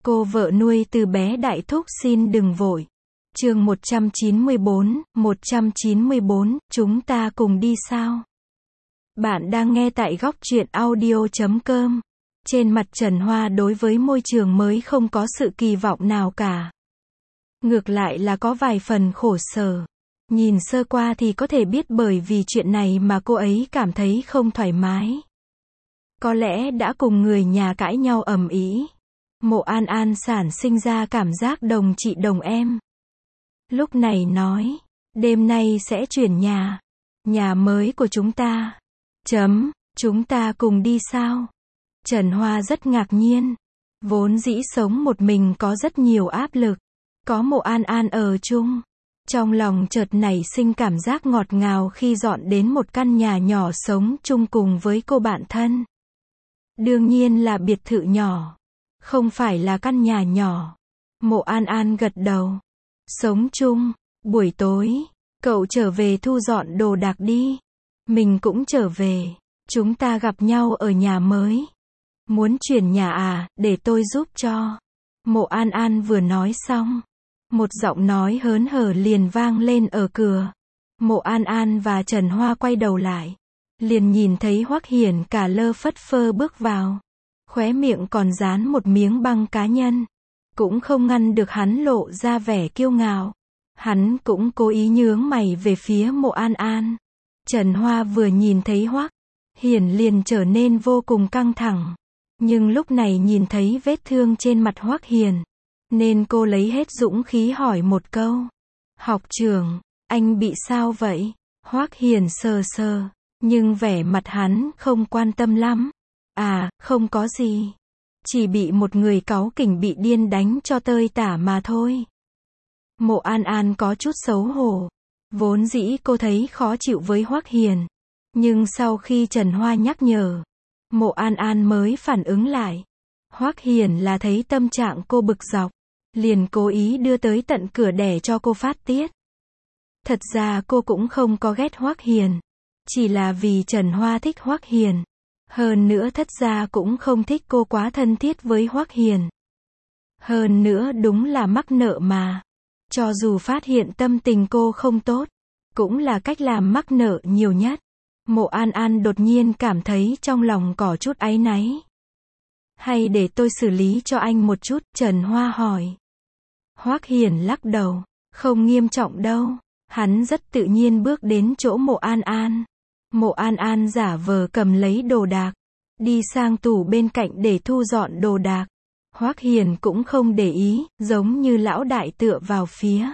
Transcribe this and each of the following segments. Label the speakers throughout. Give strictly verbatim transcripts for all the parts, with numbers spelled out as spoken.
Speaker 1: Cô vợ nuôi từ bé đại thúc xin đừng vội. Chương một trăm chín mươi bốn, một trăm chín mươi bốn, chúng ta cùng đi sao? Bạn đang nghe tại góc truyện audio chấm com. Trên mặt Trần Hoa đối với môi trường mới không có sự kỳ vọng nào cả. Ngược lại là có vài phần khổ sở. Nhìn sơ qua thì có thể biết bởi vì chuyện này mà cô ấy cảm thấy không thoải mái. Có lẽ đã cùng người nhà cãi nhau ầm ĩ. Mộ An An sản sinh ra cảm giác đồng chị đồng em. Lúc này nói, đêm nay sẽ chuyển nhà. Nhà mới của chúng ta. Chấm, chúng ta cùng đi sao? Trần Hoa rất ngạc nhiên. Vốn dĩ sống một mình có rất nhiều áp lực. Có Mộ An An ở chung. Trong lòng chợt nảy sinh cảm giác ngọt ngào khi dọn đến một căn nhà nhỏ sống chung cùng với cô bạn thân. Đương nhiên là biệt thự nhỏ. Không phải là căn nhà nhỏ. Mộ An An gật đầu. Sống chung. Buổi tối, cậu trở về thu dọn đồ đạc đi. Mình cũng trở về. Chúng ta gặp nhau ở nhà mới. Muốn chuyển nhà à, để tôi giúp cho. Mộ An An vừa nói xong. Một giọng nói hớn hở liền vang lên ở cửa. Mộ An An và Trần Hoa quay đầu lại. Liền nhìn thấy Hoắc Hiển cả lơ phất phơ bước vào. Khóe miệng còn dán một miếng băng cá nhân. Cũng không ngăn được hắn lộ ra vẻ kiêu ngạo. Hắn cũng cố ý nhướng mày về phía Mộ An An. Trần Hoa vừa nhìn thấy Hoắc Hiển liền trở nên vô cùng căng thẳng. Nhưng lúc này nhìn thấy vết thương trên mặt Hoắc Hiển, nên cô lấy hết dũng khí hỏi một câu. Học trưởng, anh bị sao vậy? Hoắc Hiển sờ sờ, nhưng vẻ mặt hắn không quan tâm lắm. À, không có gì. Chỉ bị một người cáu kỉnh bị điên đánh cho tơi tả mà thôi. Mộ An An có chút xấu hổ. Vốn dĩ cô thấy khó chịu với Hoắc Hiển. Nhưng sau khi Trần Hoa nhắc nhở, Mộ An An mới phản ứng lại. Hoắc Hiển là thấy tâm trạng cô bực dọc. Liền cố ý đưa tới tận cửa để cho cô phát tiết. Thật ra cô cũng không có ghét Hoắc Hiển. Chỉ là vì Trần Hoa thích Hoắc Hiển. Hơn nữa thất gia cũng không thích cô quá thân thiết với Hoắc Hiển. Hơn nữa đúng là mắc nợ mà. Cho dù phát hiện tâm tình cô không tốt, cũng là cách làm mắc nợ nhiều nhất. Mộ An An đột nhiên cảm thấy trong lòng có chút áy náy. Hay để tôi xử lý cho anh một chút, Trần Hoa hỏi. Hoắc Hiển lắc đầu, không nghiêm trọng đâu. Hắn rất tự nhiên bước đến chỗ Mộ An An. Mộ An An giả vờ cầm lấy đồ đạc, đi sang tủ bên cạnh để thu dọn đồ đạc. Hoắc Hiển cũng không để ý, giống như lão đại tựa vào phía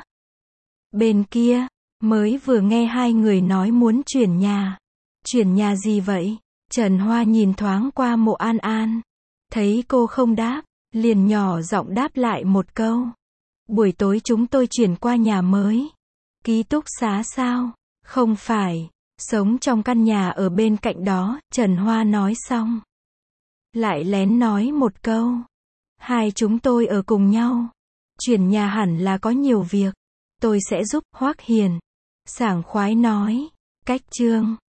Speaker 1: bên kia. Mới vừa nghe hai người nói muốn chuyển nhà. Chuyển nhà gì vậy? Trần Hoa nhìn thoáng qua Mộ An An, thấy cô không đáp, liền nhỏ giọng đáp lại một câu. Buổi tối chúng tôi chuyển qua nhà mới. Ký túc xá sao? Không phải. Sống trong căn nhà ở bên cạnh đó, Trần Hoa nói xong. Lại lén nói một câu. Hai chúng tôi ở cùng nhau. Chuyển nhà hẳn là có nhiều việc. Tôi sẽ giúp, Hoắc Hiển sảng khoái nói. Cách chương